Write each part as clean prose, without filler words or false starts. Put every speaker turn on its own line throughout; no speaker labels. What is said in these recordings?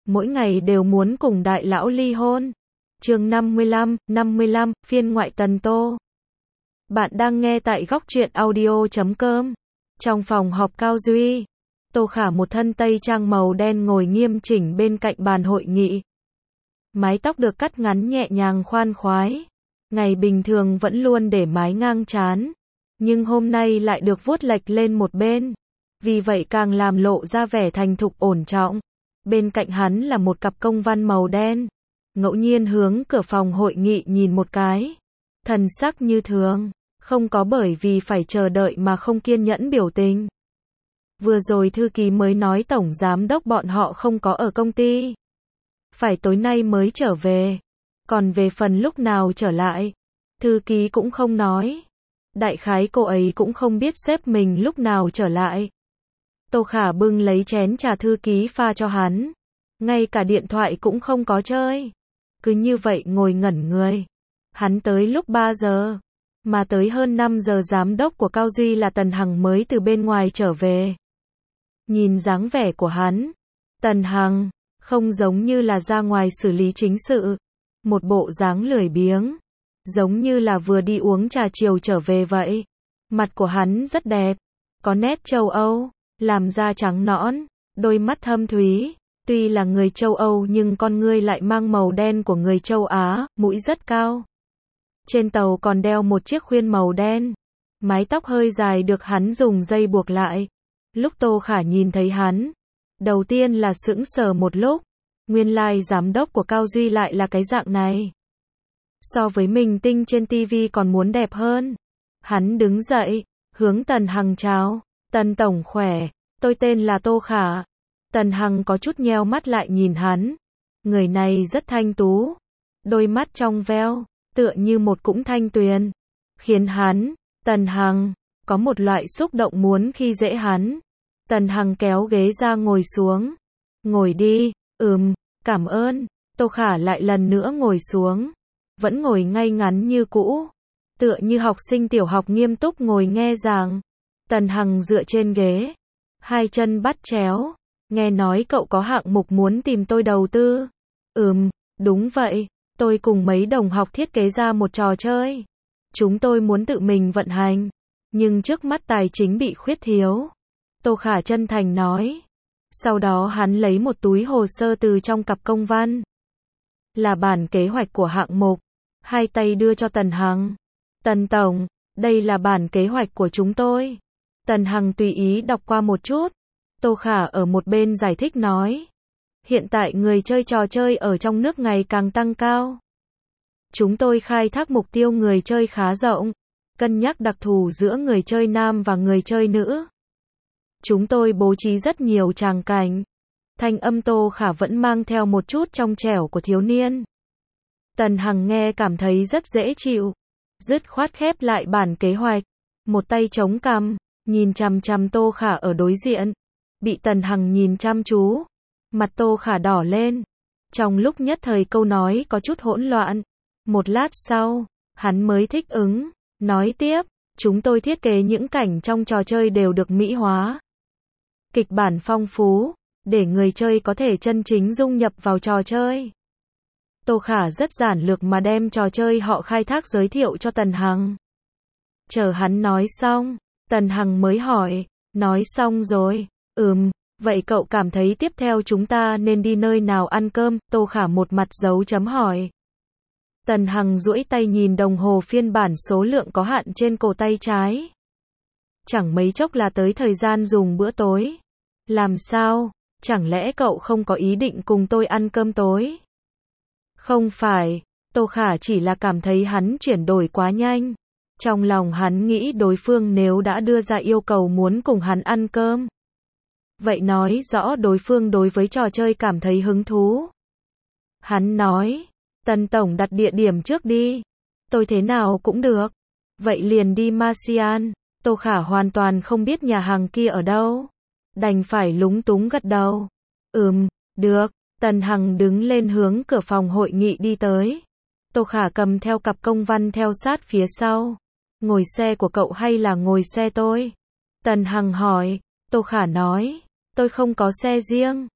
mỗi ngày đều muốn cùng đại lão ly hôn. Chương 55, phiên ngoại Tần Tô. Bạn đang nghe tại góc truyện audio.com. Trong phòng họp Cao Duy, Tô Khả một thân tây trang màu đen ngồi nghiêm chỉnh bên cạnh bàn hội nghị. Mái tóc được cắt ngắn nhẹ nhàng khoan khoái. Ngày bình thường vẫn luôn để mái ngang trán, nhưng hôm nay lại được vuốt lệch lên một bên. Vì vậy càng làm lộ ra vẻ thành thục ổn trọng. Bên cạnh hắn là một cặp công văn màu đen. Ngẫu nhiên hướng cửa phòng hội nghị nhìn một cái. Thần sắc như thường, không có bởi vì phải chờ đợi mà không kiên nhẫn biểu tình. Vừa rồi thư ký mới nói tổng giám đốc bọn họ không có ở công ty. Phải tối nay mới trở về. Còn về phần lúc nào trở lại, thư ký cũng không nói. Đại khái cô ấy cũng không biết sếp mình lúc nào trở lại. Tô Khả bưng lấy chén trà thư ký pha cho hắn. Ngay cả điện thoại cũng không có chơi. Cứ như vậy ngồi ngẩn người. Hắn tới lúc 3 giờ. Mà tới hơn 5 giờ giám đốc của Cao Duy là Tần Hằng mới từ bên ngoài trở về. Nhìn dáng vẻ của hắn, Tần Hằng không giống như là ra ngoài xử lý chính sự. Một bộ dáng lười biếng. Giống như là vừa đi uống trà chiều trở về vậy. Mặt của hắn rất đẹp. Có nét châu Âu. Làm da trắng nõn. Đôi mắt thâm thúy. Tuy là người châu Âu nhưng con ngươi lại mang màu đen của người châu Á. Mũi rất cao. Trên tàu còn đeo một chiếc khuyên màu đen. Mái tóc hơi dài được hắn dùng dây buộc lại. Lúc Tô Khả nhìn thấy hắn, đầu tiên là sững sờ một lúc. Nguyên lai giám đốc của Cao Duy lại là cái dạng này. So với mình tinh trên TV còn muốn đẹp hơn. Hắn đứng dậy, hướng Tần Hằng chào. Tần tổng khỏe, tôi tên là Tô Khả. Tần Hằng có chút nheo mắt lại nhìn hắn. Người này rất thanh tú. Đôi mắt trong veo, tựa như một cũng thanh tuyền. Khiến hắn, Tần Hằng, có một loại xúc động muốn khi dễ hắn. Tần Hằng kéo ghế ra ngồi xuống. Ngồi đi, cảm ơn. Tô Khả lại lần nữa ngồi xuống. Vẫn ngồi ngay ngắn như cũ. Tựa như học sinh tiểu học nghiêm túc ngồi nghe giảng. Tần Hằng dựa trên ghế. Hai chân bắt chéo. Nghe nói cậu có hạng mục muốn tìm tôi đầu tư. Đúng vậy. Tôi cùng mấy đồng học thiết kế ra một trò chơi. Chúng tôi muốn tự mình vận hành. Nhưng trước mắt tài chính bị khuyết thiếu. Tô Khả chân thành nói. Sau đó hắn lấy một túi hồ sơ từ trong cặp công văn. Là bản kế hoạch của hạng mục. Hai tay đưa cho Tần Hằng. Tần tổng, đây là bản kế hoạch của chúng tôi. Tần Hằng tùy ý đọc qua một chút. Tô Khả ở một bên giải thích nói. Hiện tại người chơi trò chơi ở trong nước ngày càng tăng cao. Chúng tôi khai thác mục tiêu người chơi khá rộng. Cân nhắc đặc thù giữa người chơi nam và người chơi nữ. Chúng tôi bố trí rất nhiều tràng cảnh. Thanh âm Tô Khả vẫn mang theo một chút trong trẻo của thiếu niên. Tần Hằng nghe cảm thấy rất dễ chịu. Dứt khoát khép lại bản kế hoạch. Một tay chống cằm, nhìn chằm chằm Tô Khả ở đối diện. Bị Tần Hằng nhìn chăm chú. Mặt Tô Khả đỏ lên. Trong lúc nhất thời câu nói có chút hỗn loạn. Một lát sau, hắn mới thích ứng. Nói tiếp, chúng tôi thiết kế những cảnh trong trò chơi đều được mỹ hóa. Kịch bản phong phú, để người chơi có thể chân chính dung nhập vào trò chơi. Tô Khả rất giản lược mà đem trò chơi họ khai thác giới thiệu cho Tần Hằng. Chờ hắn nói xong, Tần Hằng mới hỏi, nói xong rồi, vậy cậu cảm thấy tiếp theo chúng ta nên đi nơi nào ăn cơm? Tô Khả một mặt dấu chấm hỏi. Tần Hằng duỗi tay nhìn đồng hồ phiên bản số lượng có hạn trên cổ tay trái. Chẳng mấy chốc là tới thời gian dùng bữa tối. Làm sao? Chẳng lẽ cậu không có ý định cùng tôi ăn cơm tối? Không phải, Tô Khả chỉ là cảm thấy hắn chuyển đổi quá nhanh. Trong lòng hắn nghĩ đối phương nếu đã đưa ra yêu cầu muốn cùng hắn ăn cơm. Vậy nói rõ đối phương đối với trò chơi cảm thấy hứng thú. Hắn nói, Tần tổng đặt địa điểm trước đi. Tôi thế nào cũng được. Vậy liền đi Martian. Tô Khả hoàn toàn không biết nhà hàng kia ở đâu. Đành phải lúng túng gật đầu. Được. Tần Hằng đứng lên hướng cửa phòng hội nghị đi tới. Tô Khả cầm theo cặp công văn theo sát phía sau. Ngồi xe của cậu hay là ngồi xe tôi? Tần Hằng hỏi. Tô Khả nói. Tôi không có xe riêng.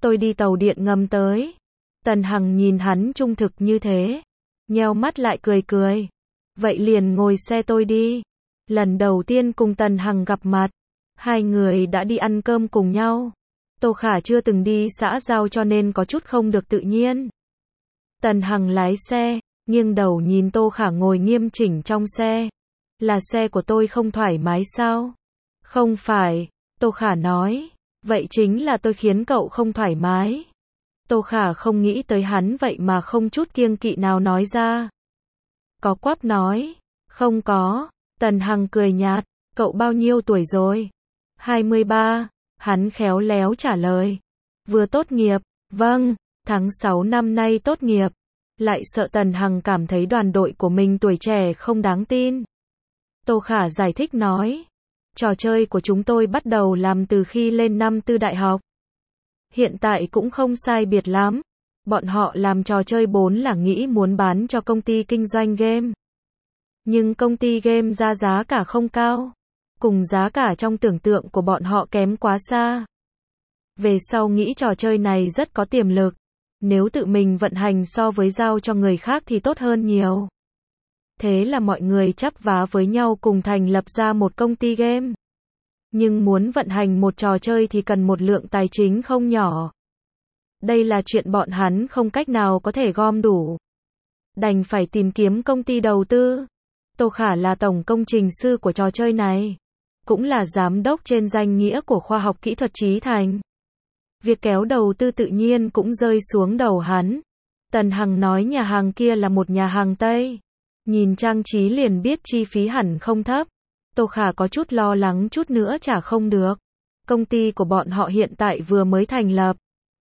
tôi đi tàu điện ngầm tới. Tần Hằng nhìn hắn trung thực như thế, nheo mắt lại cười cười. Vậy liền ngồi xe tôi đi. Lần đầu tiên cùng Tần Hằng gặp mặt, hai người đã đi ăn cơm cùng nhau. Tô Khả chưa từng đi xã giao cho nên có chút không được tự nhiên. Tần Hằng lái xe, nghiêng đầu nhìn Tô Khả ngồi nghiêm chỉnh trong xe. Là xe của tôi không thoải mái sao? Không phải, Tô Khả nói. Vậy chính là tôi khiến cậu không thoải mái. Tô Khả không nghĩ tới hắn vậy mà không chút kiêng kỵ nào nói ra. Có quắp nói. Không có. Tần Hằng cười nhạt. Cậu bao nhiêu tuổi rồi? 23. Hắn khéo léo trả lời. Vừa tốt nghiệp. Vâng, tháng 6 năm nay tốt nghiệp. Lại sợ Tần Hằng cảm thấy đoàn đội của mình tuổi trẻ không đáng tin. Tô Khả giải thích nói. Trò chơi của chúng tôi bắt đầu làm từ khi lên năm tư đại học. Hiện tại cũng không sai biệt lắm. Bọn họ làm trò chơi 4 là nghĩ muốn bán cho công ty kinh doanh game. Nhưng công ty game ra giá cả không cao. Cùng giá cả trong tưởng tượng của bọn họ kém quá xa. Về sau nghĩ trò chơi này rất có tiềm lực. Nếu tự mình vận hành so với giao cho người khác thì tốt hơn nhiều. Thế là mọi người chắp vá với nhau cùng thành lập ra một công ty game. Nhưng muốn vận hành một trò chơi thì cần một lượng tài chính không nhỏ. Đây là chuyện bọn hắn không cách nào có thể gom đủ. Đành phải tìm kiếm công ty đầu tư. Tô Khả là tổng công trình sư của trò chơi này. Cũng là giám đốc trên danh nghĩa của khoa học kỹ thuật Chí Thành. Việc kéo đầu tư tự nhiên cũng rơi xuống đầu hắn. Tần Hằng nói nhà hàng kia là một nhà hàng Tây. Nhìn trang trí liền biết chi phí hẳn không thấp. Tô Khả có chút lo lắng chút nữa trả không được. Công ty của bọn họ hiện tại vừa mới thành lập.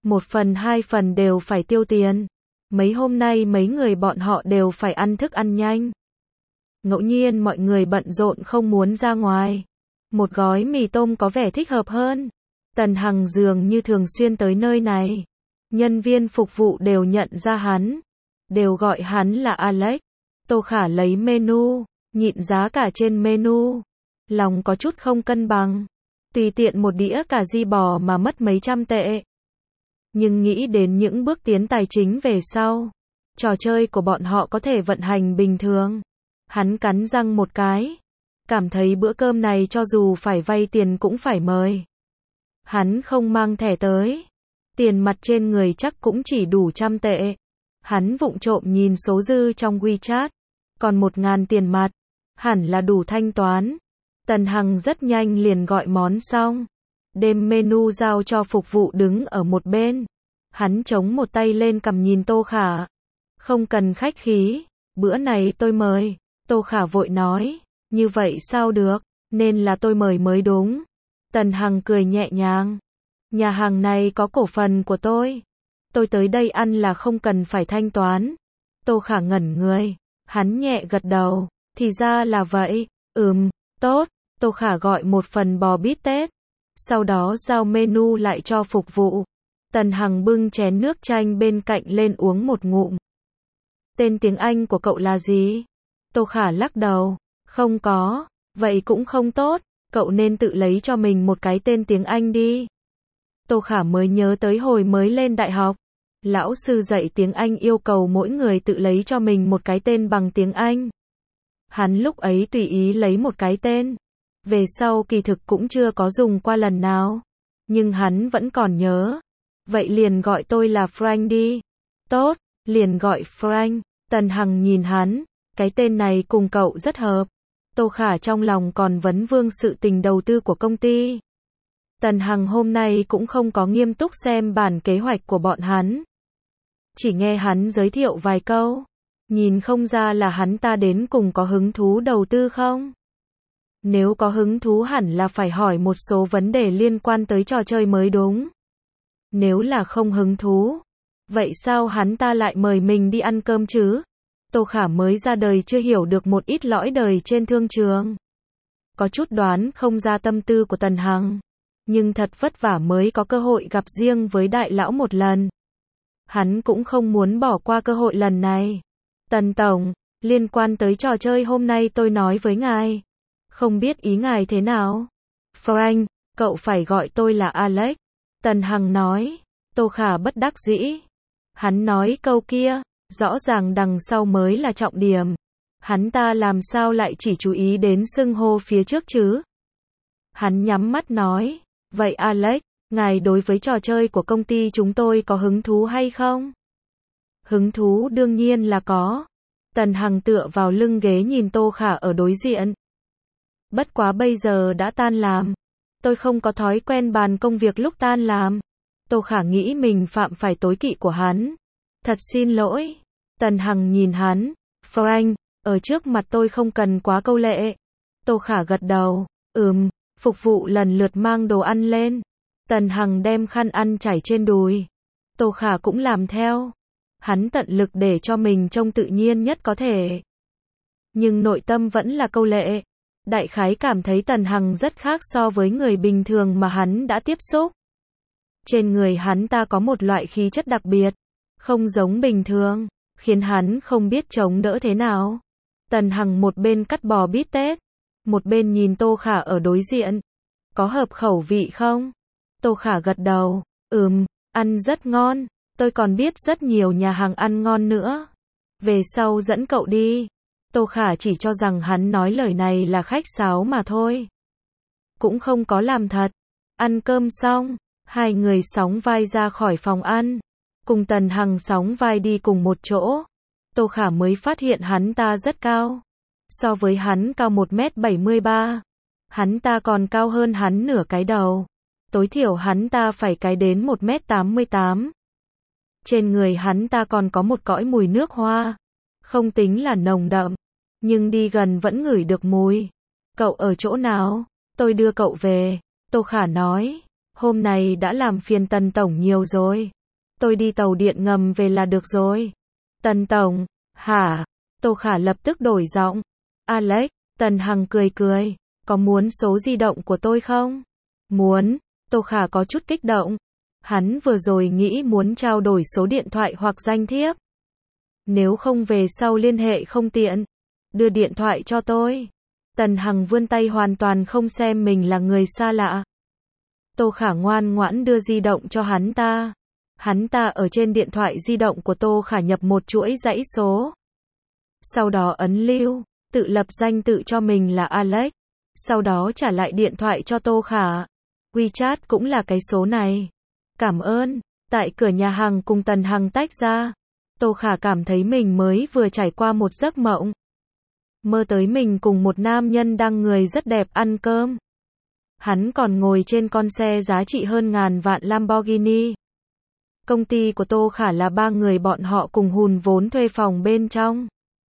1/2 đều phải tiêu tiền. Mấy hôm nay mấy người bọn họ đều phải ăn thức ăn nhanh. Ngẫu nhiên mọi người bận rộn không muốn ra ngoài. Một gói mì tôm có vẻ thích hợp hơn. Tần Hằng dường như thường xuyên tới nơi này. Nhân viên phục vụ đều nhận ra hắn. Đều gọi hắn là Alex. Tô Khả lấy menu, nhịn giá cả trên menu. Lòng có chút không cân bằng. Tùy tiện một đĩa cà ri bò mà mất mấy trăm tệ. Nhưng nghĩ đến những bước tiến tài chính về sau. Trò chơi của bọn họ có thể vận hành bình thường. Hắn cắn răng một cái. Cảm thấy bữa cơm này cho dù phải vay tiền cũng phải mời. Hắn không mang thẻ tới. Tiền mặt trên người chắc cũng chỉ đủ 100 tệ. Hắn vụng trộm nhìn số dư trong WeChat. Còn 1.000 tiền mặt. Hẳn là đủ thanh toán. Tần Hằng rất nhanh liền gọi món xong. Đem menu giao cho phục vụ đứng ở một bên. Hắn chống một tay lên cầm nhìn Tô Khả. Không cần khách khí. Bữa này tôi mời. Tô Khả vội nói. Như vậy sao được. Nên là tôi mời mới đúng. Tần Hằng cười nhẹ nhàng. Nhà hàng này có cổ phần của tôi. Tôi tới đây ăn là không cần phải thanh toán. Tô Khả ngẩn người. Hắn nhẹ gật đầu. Thì ra là vậy. Tốt. Tô Khả gọi một phần bò bít tết. Sau đó giao menu lại cho phục vụ. Tần Hằng bưng chén nước chanh bên cạnh lên uống một ngụm. Tên tiếng Anh của cậu là gì? Tô Khả lắc đầu. Không có. Vậy cũng không tốt. Cậu nên tự lấy cho mình một cái tên tiếng Anh đi. Tô Khả mới nhớ tới hồi mới lên đại học. Lão sư dạy tiếng Anh yêu cầu mỗi người tự lấy cho mình một cái tên bằng tiếng Anh. Hắn lúc ấy tùy ý lấy một cái tên. Về sau kỳ thực cũng chưa có dùng qua lần nào. Nhưng hắn vẫn còn nhớ. Vậy liền gọi tôi là Frank đi. Tốt, liền gọi Frank. Tần Hằng nhìn hắn. Cái tên này cùng cậu rất hợp. Tô Khả trong lòng còn vấn vương sự tình đầu tư của công ty. Tần Hằng hôm nay cũng không có nghiêm túc xem bản kế hoạch của bọn hắn. Chỉ nghe hắn giới thiệu vài câu. Nhìn không ra là hắn ta đến cùng có hứng thú đầu tư không? Nếu có hứng thú hẳn là phải hỏi một số vấn đề liên quan tới trò chơi mới đúng. Nếu là không hứng thú, vậy sao hắn ta lại mời mình đi ăn cơm chứ? Tô Khả mới ra đời chưa hiểu được một ít lõi đời trên thương trường. Có chút đoán không ra tâm tư của Tần Hằng. Nhưng thật vất vả mới có cơ hội gặp riêng với đại lão một lần. Hắn cũng không muốn bỏ qua cơ hội lần này. Tần Tổng, liên quan tới trò chơi hôm nay tôi nói với ngài. Không biết ý ngài thế nào? Frank, cậu phải gọi tôi là Alex. Tần Hằng nói. Tô Khả bất đắc dĩ. Hắn nói câu kia, rõ ràng đằng sau mới là trọng điểm. Hắn ta làm sao lại chỉ chú ý đến xưng hô phía trước chứ? Hắn nhắm mắt nói, vậy Alex, ngài đối với trò chơi của công ty chúng tôi có hứng thú hay không? Hứng thú đương nhiên là có. Tần Hằng tựa vào lưng ghế nhìn Tô Khả ở đối diện. Bất quá bây giờ đã tan làm. Tôi không có thói quen bàn công việc lúc tan làm. Tô Khả nghĩ mình phạm phải tối kỵ của hắn. Thật xin lỗi. Tần Hằng nhìn hắn. Frank, ở trước mặt tôi không cần quá câu lệ. Tô Khả gật đầu. Phục vụ lần lượt mang đồ ăn lên. Tần Hằng đem khăn ăn trải trên đùi. Tô Khả cũng làm theo. Hắn tận lực để cho mình trông tự nhiên nhất có thể. Nhưng nội tâm vẫn là câu lệ. Đại khái cảm thấy Tần Hằng rất khác so với người bình thường mà hắn đã tiếp xúc. Trên người hắn ta có một loại khí chất đặc biệt, không giống bình thường, khiến hắn không biết chống đỡ thế nào. Tần Hằng một bên cắt bò bít tết, một bên nhìn Tô Khả ở đối diện. Có hợp khẩu vị không? Tô Khả gật đầu, ăn rất ngon, tôi còn biết rất nhiều nhà hàng ăn ngon nữa. Về sau dẫn cậu đi. Tô Khả chỉ cho rằng hắn nói lời này là khách sáo mà thôi. Cũng không có làm thật. Ăn cơm xong, hai người sóng vai ra khỏi phòng ăn. Cùng Tần Hằng sóng vai đi cùng một chỗ. Tô Khả mới phát hiện hắn ta rất cao. So với hắn cao 1m73. Hắn ta còn cao hơn hắn nửa cái đầu. Tối thiểu hắn ta phải cái đến 1m88. Trên người hắn ta còn có một cõi mùi nước hoa. Không tính là nồng đậm, nhưng đi gần vẫn ngửi được mùi. Cậu ở chỗ nào? Tôi đưa cậu về. Tô Khả nói. Hôm nay đã làm phiền Tần Tổng nhiều rồi. Tôi đi tàu điện ngầm về là được rồi. Tần Tổng, hả? Tô Khả lập tức đổi giọng. Alex, Tần Hằng cười cười. Có muốn số di động của tôi không? Muốn. Tô Khả có chút kích động. Hắn vừa rồi nghĩ muốn trao đổi số điện thoại hoặc danh thiếp. Nếu không về sau liên hệ không tiện. Đưa điện thoại cho tôi. Tần Hằng vươn tay hoàn toàn không xem mình là người xa lạ. Tô Khả ngoan ngoãn đưa di động cho hắn ta. Hắn ta ở trên điện thoại di động của Tô Khả nhập một chuỗi dãy số. Sau đó ấn lưu, tự lập danh tự cho mình là Alex. Sau đó trả lại điện thoại cho Tô Khả. WeChat cũng là cái số này. Cảm ơn. Tại cửa nhà hàng cùng Tần Hằng tách ra. Tô Khả cảm thấy mình mới vừa trải qua một giấc mộng. Mơ tới mình cùng một nam nhân đang người rất đẹp ăn cơm. Hắn còn ngồi trên con xe giá trị hơn ngàn vạn Lamborghini. Công ty của Tô Khả là 3 người bọn họ cùng hùn vốn thuê phòng bên trong.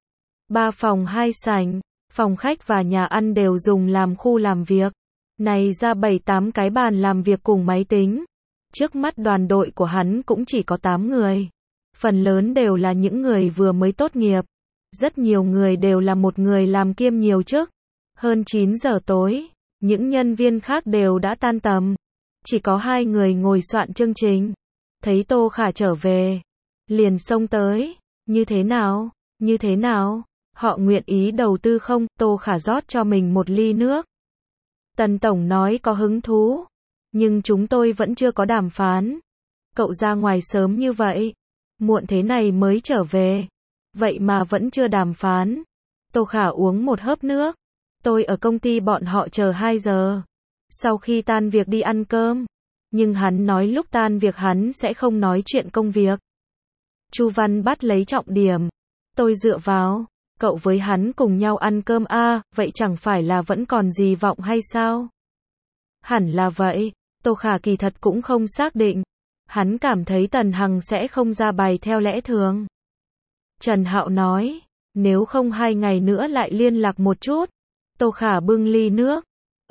3 phòng 2 sảnh, phòng khách và nhà ăn đều dùng làm khu làm việc. Này ra 7-8 cái bàn làm việc cùng máy tính. Trước mắt đoàn đội của hắn cũng chỉ có 8 người. Phần lớn đều là những người vừa mới tốt nghiệp. Rất nhiều người đều là một người làm kiêm nhiều chức. Hơn 9 giờ tối, những nhân viên khác đều đã tan tầm. Chỉ có 2 người ngồi soạn chương trình. Thấy Tô Khả trở về, liền xông tới. Như thế nào? Như thế nào? Họ nguyện ý đầu tư không? Tô Khả rót cho mình một ly nước. Tần Tổng nói có hứng thú. Nhưng chúng tôi vẫn chưa có đàm phán. Cậu ra ngoài sớm như vậy. Muộn thế này mới trở về. Vậy mà vẫn chưa đàm phán. Tô Khả uống một hớp nước. Tôi ở công ty bọn họ chờ 2 giờ. Sau khi tan việc đi ăn cơm. Nhưng hắn nói lúc tan việc hắn sẽ không nói chuyện công việc. Chu Văn bắt lấy trọng điểm. Tôi dựa vào. Cậu với hắn cùng nhau ăn cơm vậy chẳng phải là vẫn còn gì vọng hay sao? Hẳn là vậy. Tô Khả kỳ thật cũng không xác định. Hắn cảm thấy Tần Hằng sẽ không ra bài theo lẽ thường. Trần Hạo nói, nếu không 2 ngày nữa lại liên lạc một chút. Tô Khả bưng ly nước.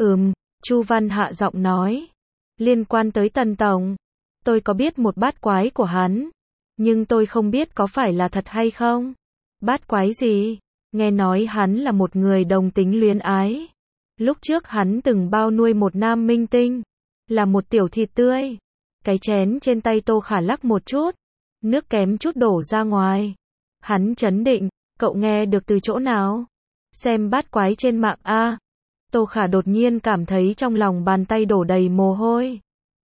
Chu Văn hạ giọng nói. Liên quan tới Tần Tổng. Tôi có biết một bát quái của hắn. Nhưng tôi không biết có phải là thật hay không. Bát quái gì? Nghe nói hắn là một người đồng tính luyến ái. Lúc trước hắn từng bao nuôi một nam minh tinh. Là một tiểu thịt tươi. Cái chén trên tay Tô Khả lắc một chút. Nước kém chút đổ ra ngoài. Hắn chấn định. Cậu nghe được từ chỗ nào? Xem bát quái trên mạng Tô Khả đột nhiên cảm thấy trong lòng bàn tay đổ đầy mồ hôi.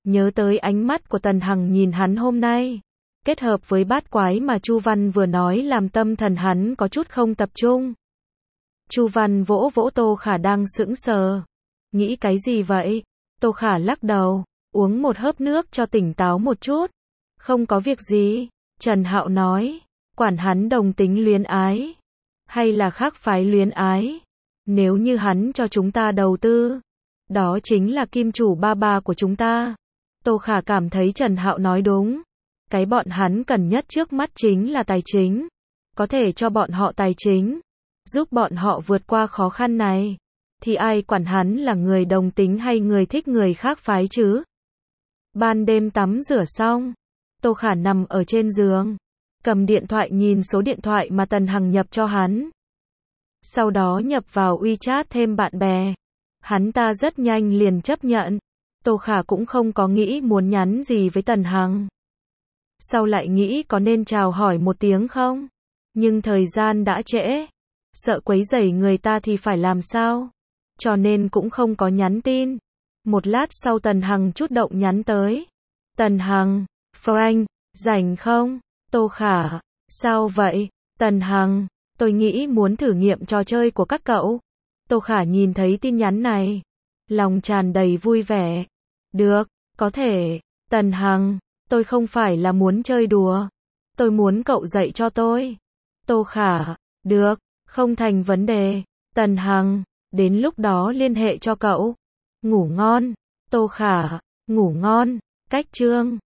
Nhớ tới ánh mắt của Tần Hằng nhìn hắn hôm nay, kết hợp với bát quái mà Chu Văn vừa nói làm tâm thần hắn có chút không tập trung. Chu Văn vỗ vỗ Tô Khả đang sững sờ. Nghĩ cái gì vậy? Tô Khả lắc đầu, uống một hớp nước cho tỉnh táo một chút. Không có việc gì, Trần Hạo nói, quản hắn đồng tính luyến ái, hay là khác phái luyến ái. Nếu như hắn cho chúng ta đầu tư, đó chính là kim chủ ba ba của chúng ta. Tô Khả cảm thấy Trần Hạo nói đúng. Cái bọn hắn cần nhất trước mắt chính là tài chính. Có thể cho bọn họ tài chính, giúp bọn họ vượt qua khó khăn này, thì ai quản hắn là người đồng tính hay người thích người khác phái chứ. Ban đêm tắm rửa xong, Tô Khả nằm ở trên giường, cầm điện thoại nhìn số điện thoại mà Tần Hằng nhập cho hắn. Sau đó nhập vào WeChat thêm bạn bè. Hắn ta rất nhanh liền chấp nhận. Tô Khả cũng không có nghĩ muốn nhắn gì với Tần Hằng. Sau lại nghĩ có nên chào hỏi một tiếng không? Nhưng thời gian đã trễ, sợ quấy rầy người ta thì phải làm sao? Cho nên cũng không có nhắn tin. Một lát sau Tần Hằng chút động nhắn tới. Tần Hằng, Frank, rảnh không? Tô Khả, sao vậy? Tần Hằng, tôi nghĩ muốn thử nghiệm trò chơi của các cậu. Tô Khả nhìn thấy tin nhắn này, lòng tràn đầy vui vẻ. Được, có thể. Tần Hằng, tôi không phải là muốn chơi đùa. Tôi muốn cậu dạy cho tôi. Tô Khả, được, không thành vấn đề. Tần Hằng, đến lúc đó liên hệ cho cậu. Ngủ ngon. Tô Khả, ngủ ngon. Cách chương